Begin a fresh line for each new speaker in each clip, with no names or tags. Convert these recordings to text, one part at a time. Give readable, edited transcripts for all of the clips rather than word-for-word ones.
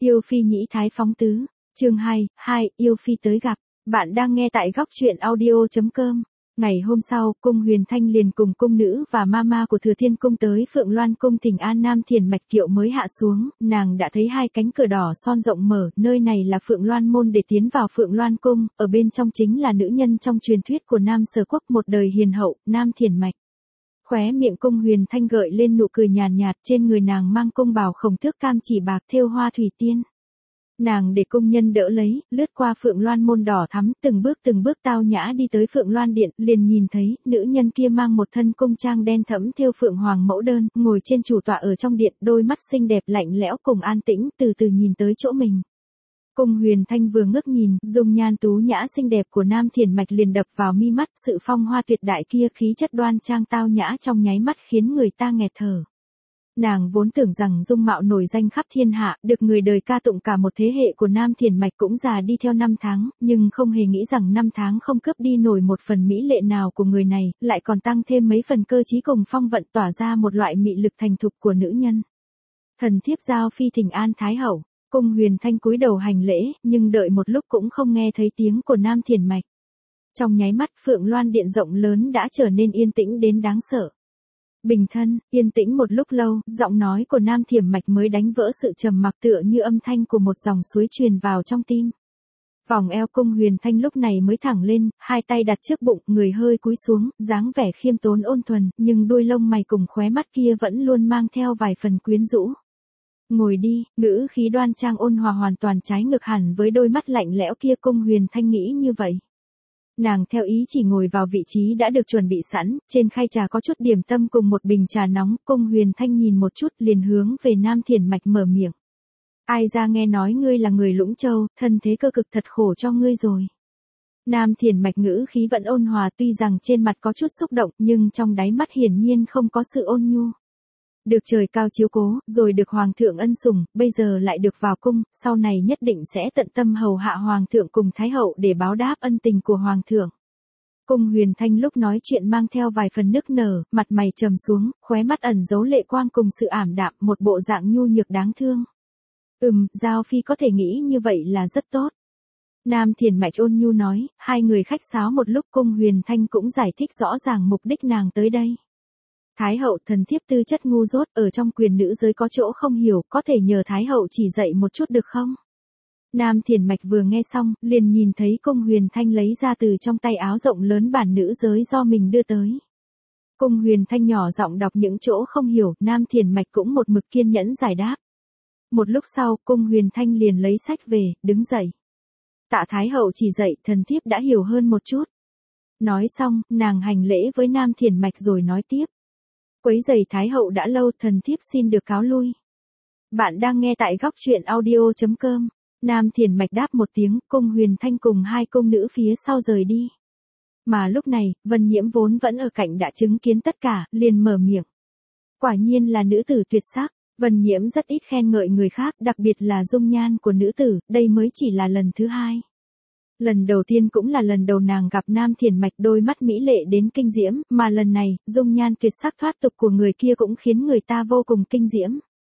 Yêu phi nhĩ thái phóng tứ, chương 2, yêu phi tới gặp, bạn đang nghe tại góc truyện audio.com. Ngày hôm sau, cung Huyền Thanh liền cùng cung nữ và mama của Thừa Thiên Cung tới Phượng Loan Cung thỉnh an. Nam Thiền Mạch kiệu mới hạ xuống, nàng đã thấy hai cánh cửa đỏ son rộng mở, nơi này là Phượng Loan Môn để tiến vào Phượng Loan Cung, ở bên trong chính là nữ nhân trong truyền thuyết của Nam Sở Quốc một đời hiền hậu, Nam Thiền Mạch. Khóe miệng cung Huyền Thanh gợi lên nụ cười nhàn nhạt, trên người nàng mang cung bào khổng thước cam chỉ bạc thêu hoa thủy tiên. Nàng để cung nhân đỡ lấy, lướt qua Phượng Loan Môn đỏ thắm, từng bước tao nhã đi tới Phượng Loan Điện, liền nhìn thấy, nữ nhân kia mang một thân cung trang đen thẫm thêu phượng hoàng mẫu đơn, ngồi trên chủ tọa ở trong điện, đôi mắt xinh đẹp lạnh lẽo cùng an tĩnh, từ từ nhìn tới chỗ mình. Cung Huyền Thanh vừa ngước nhìn, dung nhan tú nhã xinh đẹp của Nam Thiền Mạch liền đập vào mi mắt, sự phong hoa tuyệt đại kia khí chất đoan trang tao nhã trong nháy mắt khiến người ta nghẹt thở. Nàng vốn tưởng rằng dung mạo nổi danh khắp thiên hạ, được người đời ca tụng cả một thế hệ của Nam Thiền Mạch cũng già đi theo năm tháng, nhưng không hề nghĩ rằng năm tháng không cướp đi nổi một phần mỹ lệ nào của người này, lại còn tăng thêm mấy phần cơ trí cùng phong vận tỏa ra một loại mị lực thành thục của nữ nhân. Thần thiếp giao phi thỉnh an Thái Hậu. Cung Huyền Thanh cúi đầu hành lễ, nhưng đợi một lúc cũng không nghe thấy tiếng của Nam Thiền Mạch. Trong nháy mắt Phượng Loan Điện rộng lớn đã trở nên yên tĩnh đến đáng sợ. Bình thân, yên tĩnh một lúc lâu, giọng nói của Nam Thiền Mạch mới đánh vỡ sự trầm mặc tựa như âm thanh của một dòng suối truyền vào trong tim. Vòng eo cung Huyền Thanh lúc này mới thẳng lên, hai tay đặt trước bụng, người hơi cúi xuống, dáng vẻ khiêm tốn ôn thuần, nhưng đuôi lông mày cùng khóe mắt kia vẫn luôn mang theo vài phần quyến rũ. Ngồi đi, ngữ khí đoan trang ôn hòa hoàn toàn trái ngược hẳn với đôi mắt lạnh lẽo kia. Cung Huyền Thanh nghĩ như vậy. Nàng theo ý chỉ ngồi vào vị trí đã được chuẩn bị sẵn, trên khay trà có chút điểm tâm cùng một bình trà nóng. Cung Huyền Thanh nhìn một chút liền hướng về Nam Thiền Mạch mở miệng. Ai ra nghe nói ngươi là người Lũng Châu, thân thế cơ cực thật khổ cho ngươi rồi. Nam Thiền Mạch ngữ khí vẫn ôn hòa, tuy rằng trên mặt có chút xúc động nhưng trong đáy mắt hiển nhiên không có sự ôn nhu. Được trời cao chiếu cố, rồi được Hoàng thượng ân sủng, bây giờ lại được vào cung, sau này nhất định sẽ tận tâm hầu hạ Hoàng thượng cùng Thái Hậu để báo đáp ân tình của Hoàng thượng. Cung Huyền Thanh lúc nói chuyện mang theo vài phần nức nở, mặt mày trầm xuống, khóe mắt ẩn giấu lệ quang cùng sự ảm đạm, một bộ dạng nhu nhược đáng thương. Giao phi có thể nghĩ như vậy là rất tốt. Nam Thiền Mạch ôn nhu nói, hai người khách sáo một lúc. Cung Huyền Thanh cũng giải thích rõ ràng mục đích nàng tới đây. Thái Hậu, thần thiếp tư chất ngu dốt, ở trong quyền nữ giới có chỗ không hiểu, có thể nhờ Thái Hậu chỉ dạy một chút được không? Nam Thiền Mạch vừa nghe xong, liền nhìn thấy Cung Huyền Thanh lấy ra từ trong tay áo rộng lớn bản nữ giới do mình đưa tới. Cung Huyền Thanh nhỏ giọng đọc những chỗ không hiểu, Nam Thiền Mạch cũng một mực kiên nhẫn giải đáp. Một lúc sau, Cung Huyền Thanh liền lấy sách về, đứng dậy. Tạ Thái Hậu chỉ dạy, thần thiếp đã hiểu hơn một chút. Nói xong, nàng hành lễ với Nam Thiền Mạch rồi nói tiếp. Quấy rầy Thái Hậu đã lâu, thần thiếp xin được cáo lui. Bạn đang nghe tại góc truyện audio.com. Nam Thiền Mạch đáp một tiếng, Cung Huyền Thanh cùng hai cung nữ phía sau rời đi. Mà lúc này, Vân Nhiễm vốn vẫn ở cạnh đã chứng kiến tất cả, liền mở miệng. Quả nhiên là nữ tử tuyệt sắc. Vân Nhiễm rất ít khen ngợi người khác, đặc biệt là dung nhan của nữ tử, đây mới chỉ là lần thứ hai. Lần đầu tiên cũng là lần đầu nàng gặp Nam Thiền Mạch, đôi mắt mỹ lệ đến kinh diễm, mà lần này, dung nhan tuyệt sắc thoát tục của người kia cũng khiến người ta vô cùng kinh diễm.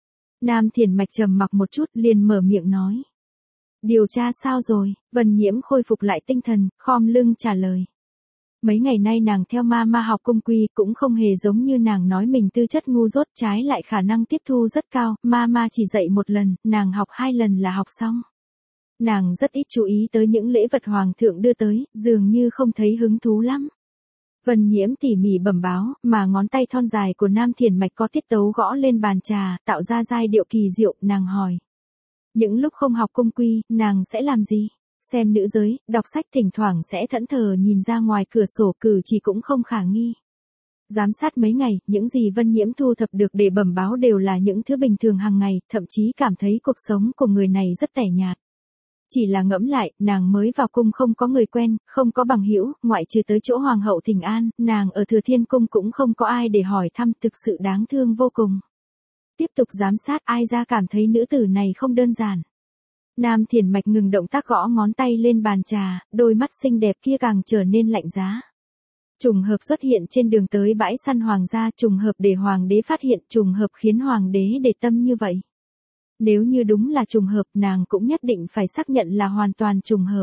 Nam Thiền Mạch trầm mặc một chút liền mở miệng nói. Điều tra sao rồi? Vân Nhiễm khôi phục lại tinh thần, khom lưng trả lời. Mấy ngày nay nàng theo ma học cung quy cũng không hề giống như nàng nói mình tư chất ngu dốt, trái lại khả năng tiếp thu rất cao, ma chỉ dạy một lần, nàng học 2 lần là học xong. Nàng rất ít chú ý tới những lễ vật Hoàng thượng đưa tới, dường như không thấy hứng thú lắm. Vân Nhiễm tỉ mỉ bẩm báo, mà ngón tay thon dài của Nam Thiền Mạch có tiết tấu gõ lên bàn trà, tạo ra giai điệu kỳ diệu, nàng hỏi. Những lúc không học cung quy, nàng sẽ làm gì? Xem nữ giới, đọc sách thỉnh thoảng sẽ thẫn thờ nhìn ra ngoài cửa sổ, cử chỉ cũng không khả nghi. Giám sát mấy ngày, những gì Vân Nhiễm thu thập được để bẩm báo đều là những thứ bình thường hàng ngày, thậm chí cảm thấy cuộc sống của người này rất tẻ nhạt. Chỉ là ngẫm lại, nàng mới vào cung không có người quen, không có bằng hữu, ngoại trừ tới chỗ Hoàng hậu thỉnh an, nàng ở Thừa Thiên Cung cũng không có ai để hỏi thăm, thực sự đáng thương vô cùng. Tiếp tục giám sát, ai ra cảm thấy nữ tử này không đơn giản. Nam Thiền Mạch ngừng động tác gõ ngón tay lên bàn trà, đôi mắt xinh đẹp kia càng trở nên lạnh giá. Trùng hợp xuất hiện trên đường tới bãi săn hoàng gia, trùng hợp để hoàng đế phát hiện, trùng hợp khiến hoàng đế để tâm như vậy. Nếu như đúng là trùng hợp, nàng cũng nhất định phải xác nhận là hoàn toàn trùng hợp.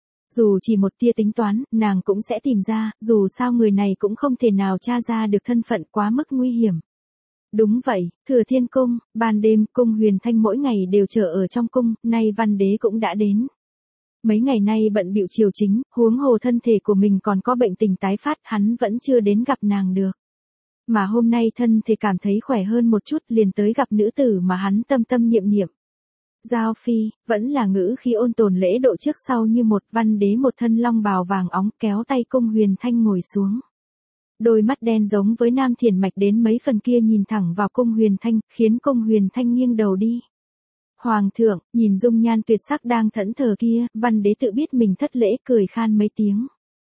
Dù chỉ một tia tính toán, nàng cũng sẽ tìm ra, dù sao người này cũng không thể nào tra ra được thân phận, quá mức nguy hiểm. Đúng vậy, Thừa Thiên Cung, ban đêm, Cung Huyền Thanh mỗi ngày đều chờ ở trong cung, nay Văn Đế cũng đã đến. Mấy ngày nay bận bịu triều chính, huống hồ thân thể của mình còn có bệnh tình tái phát, hắn vẫn chưa đến gặp nàng được. Mà hôm nay thân thể cảm thấy khỏe hơn một chút, liền tới gặp nữ tử mà hắn tâm tâm niệm niệm. Giao Phi, vẫn là ngữ khi ôn tồn lễ độ trước sau như một. Văn Đế một thân long bào vàng óng, kéo tay Cung Huyền Thanh ngồi xuống. Đôi mắt đen giống với nam thiền mạch đến mấy phần kia nhìn thẳng vào Cung Huyền Thanh, khiến Cung Huyền Thanh nghiêng đầu đi. Hoàng thượng, nhìn dung nhan tuyệt sắc đang thẫn thờ kia, Văn Đế tự biết mình thất lễ, cười khan mấy tiếng.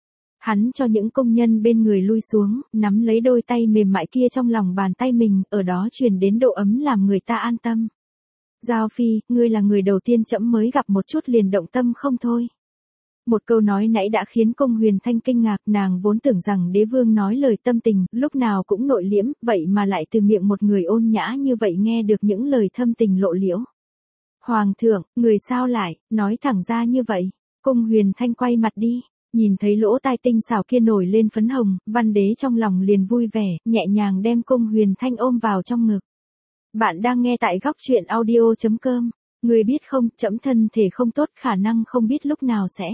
Hắn cho những công nhân bên người lui xuống, nắm lấy đôi tay mềm mại kia trong lòng bàn tay mình, ở đó truyền đến độ ấm làm người ta an tâm. Giao Phi, ngươi là người đầu tiên trẫm mới gặp một chút liền động tâm không thôi. Một câu nói nãy đã khiến Cung Huyền Thanh kinh ngạc, nàng vốn tưởng rằng đế vương nói lời tâm tình, lúc nào cũng nội liễm, vậy mà lại từ miệng một người ôn nhã như vậy nghe được những lời thâm tình lộ liễu. Hoàng thượng, người sao lại, nói thẳng ra như vậy. Cung Huyền Thanh quay mặt đi, nhìn thấy lỗ tai tinh xảo kia nổi lên phấn hồng, Văn Đế trong lòng liền vui vẻ, nhẹ nhàng đem Cung Huyền Thanh ôm vào trong ngực. Bạn đang nghe tại góc truyện audio.com. Người biết không, trẫm thân thể không tốt, khả năng không biết lúc nào sẽ.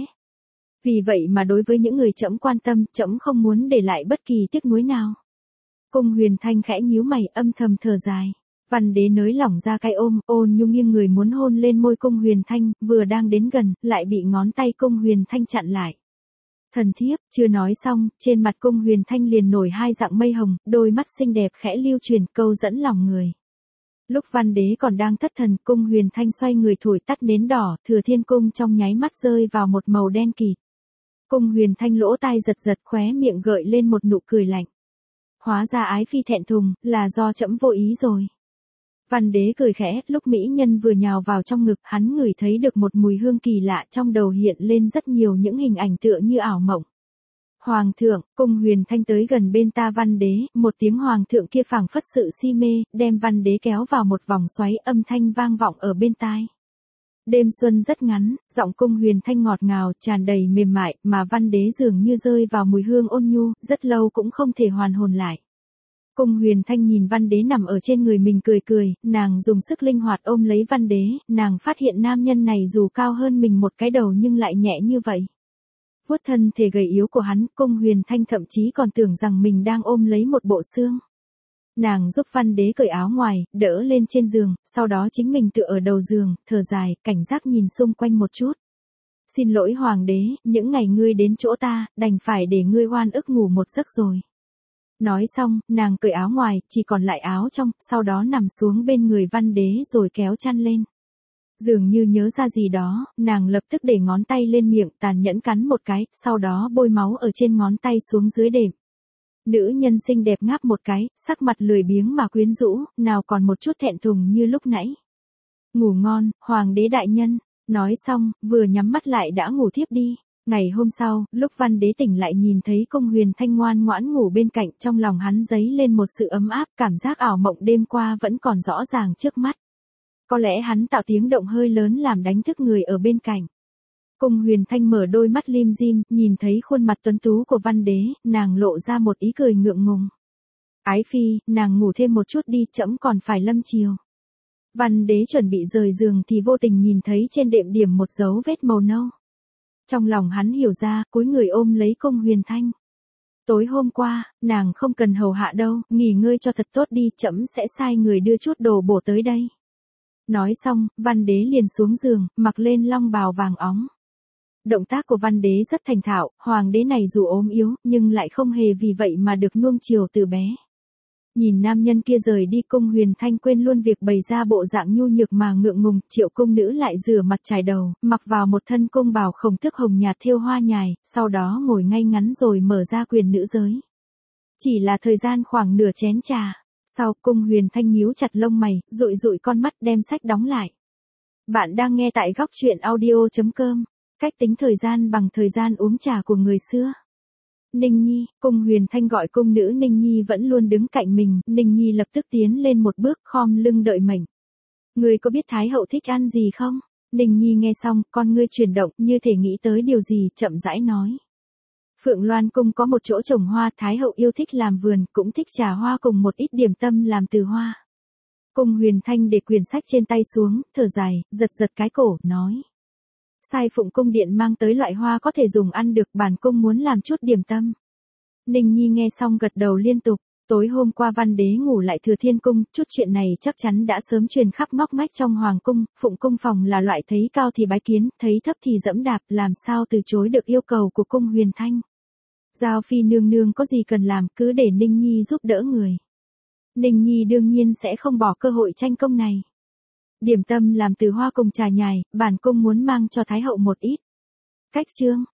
Vì vậy mà đối với những người trẫm quan tâm, trẫm không muốn để lại bất kỳ tiếc nuối nào. Cung Huyền Thanh khẽ nhíu mày, âm thầm thở dài. Văn Đế nới lỏng ra cái ôm, ôn nhu nghiêng người muốn hôn lên môi Cung Huyền Thanh, vừa đang đến gần, lại bị ngón tay Cung Huyền Thanh chặn lại. Thần thiếp, chưa nói xong, trên mặt Cung Huyền Thanh liền nổi hai dạng mây hồng, đôi mắt xinh đẹp khẽ lưu truyền, câu dẫn lòng người. Lúc Văn Đế còn đang thất thần, Cung Huyền Thanh xoay người thổi tắt nến đỏ, Thừa Thiên Cung trong nháy mắt rơi vào một màu đen kịt. Cung Huyền Thanh lỗ tai giật giật, khóe miệng gợi lên một nụ cười lạnh. Hóa ra ái phi thẹn thùng, là do trẫm vô ý rồi. Văn Đế cười khẽ, lúc mỹ nhân vừa nhào vào trong ngực, hắn ngửi thấy được một mùi hương kỳ lạ, trong đầu hiện lên rất nhiều những hình ảnh tựa như ảo mộng. Hoàng thượng, Cung Huyền Thanh tới gần bên ta Văn Đế, một tiếng hoàng thượng kia phảng phất sự si mê, đem Văn Đế kéo vào một vòng xoáy, âm thanh vang vọng ở bên tai. Đêm xuân rất ngắn, giọng Cung Huyền Thanh ngọt ngào, tràn đầy mềm mại, mà Văn Đế dường như rơi vào mùi hương ôn nhu, rất lâu cũng không thể hoàn hồn lại. Cung Huyền Thanh nhìn Văn Đế nằm ở trên người mình cười cười, nàng dùng sức linh hoạt ôm lấy Văn Đế, nàng phát hiện nam nhân này dù cao hơn mình một cái đầu nhưng lại nhẹ như vậy. Vuốt thân thể gầy yếu của hắn, Cung Huyền Thanh thậm chí còn tưởng rằng mình đang ôm lấy một bộ xương. Nàng giúp Văn Đế cởi áo ngoài, đỡ lên trên giường, sau đó chính mình tựa ở đầu giường, thở dài, cảnh giác nhìn xung quanh một chút. Xin lỗi Hoàng Đế, những ngày ngươi đến chỗ ta, đành phải để ngươi oan ức ngủ một giấc rồi. Nói xong, nàng cởi áo ngoài, chỉ còn lại áo trong, sau đó nằm xuống bên người Văn Đế rồi kéo chăn lên. Dường như nhớ ra gì đó, nàng lập tức để ngón tay lên miệng, tàn nhẫn cắn một cái, sau đó bôi máu ở trên ngón tay xuống dưới đệm. Nữ nhân xinh đẹp ngáp một cái, sắc mặt lười biếng mà quyến rũ, nào còn một chút thẹn thùng như lúc nãy. Ngủ ngon, Hoàng Đế đại nhân. Nói xong, vừa nhắm mắt lại đã ngủ thiếp đi. Ngày hôm sau, lúc Văn Đế tỉnh lại nhìn thấy Cung Huyền Thanh ngoan ngoãn ngủ bên cạnh, trong lòng hắn dấy lên một sự ấm áp, cảm giác ảo mộng đêm qua vẫn còn rõ ràng trước mắt. Có lẽ hắn tạo tiếng động hơi lớn làm đánh thức người ở bên cạnh. Cung Huyền Thanh mở đôi mắt lim dim, nhìn thấy khuôn mặt tuấn tú của Văn Đế, nàng lộ ra một ý cười ngượng ngùng. Ái phi, nàng ngủ thêm một chút đi, trẫm còn phải lâm chiều. Văn Đế chuẩn bị rời giường thì vô tình nhìn thấy trên đệm điểm một dấu vết màu nâu. Trong lòng hắn hiểu ra, cúi người ôm lấy Cung Huyền Thanh. Tối hôm qua, nàng không cần hầu hạ đâu, nghỉ ngơi cho thật tốt đi, trẫm sẽ sai người đưa chút đồ bổ tới đây. Nói xong, Văn Đế liền xuống giường, mặc lên long bào vàng óng. Động tác của Văn Đế rất thành thạo, Hoàng Đế này dù ốm yếu, nhưng lại không hề vì vậy mà được nuông chiều từ bé. Nhìn nam nhân kia rời đi, Cung Huyền Thanh quên luôn việc bày ra bộ dạng nhu nhược mà ngượng ngùng, Triệu cung nữ lại rửa mặt chải đầu, mặc vào một thân cung bào khổng tước hồng nhạt thêu hoa nhài, sau đó ngồi ngay ngắn rồi mở ra quyền nữ giới. Chỉ là thời gian khoảng nửa chén trà, sau Cung Huyền Thanh nhíu chặt lông mày, dụi dụi con mắt đem sách đóng lại. Bạn đang nghe tại góc truyện audio.com, cách tính thời gian bằng thời gian uống trà của người xưa. Ninh Nhi, Cung Huyền Thanh gọi cung nữ Ninh Nhi vẫn luôn đứng cạnh mình, Ninh Nhi lập tức tiến lên một bước khom lưng đợi mệnh. Ngươi có biết Thái hậu thích ăn gì không? Ninh Nhi nghe xong, con ngươi chuyển động, như thể nghĩ tới điều gì, chậm rãi nói. Phượng Loan cung có một chỗ trồng hoa, Thái hậu yêu thích làm vườn, cũng thích trà hoa cùng một ít điểm tâm làm từ hoa. Cung Huyền Thanh để quyển sách trên tay xuống, thở dài, giật giật cái cổ, nói. Sai Phụng cung điện mang tới loại hoa có thể dùng ăn được, bản cung muốn làm chút điểm tâm. Ninh Nhi nghe xong gật đầu liên tục. Tối hôm qua Văn đế ngủ lại Thừa Thiên cung, chút chuyện này chắc chắn đã sớm truyền khắp ngóc ngách trong hoàng cung, Phụng cung phòng là loại thấy cao thì bái kiến, thấy thấp thì dẫm đạp, làm sao từ chối được yêu cầu của cung Huyền Thanh. Giao phi nương nương có gì cần làm, cứ để Ninh Nhi giúp đỡ người. Ninh Nhi đương nhiên sẽ không bỏ cơ hội tranh công này. Điểm tâm làm từ hoa cùng trà nhài, bản cung muốn mang cho Thái hậu một ít. Cách chương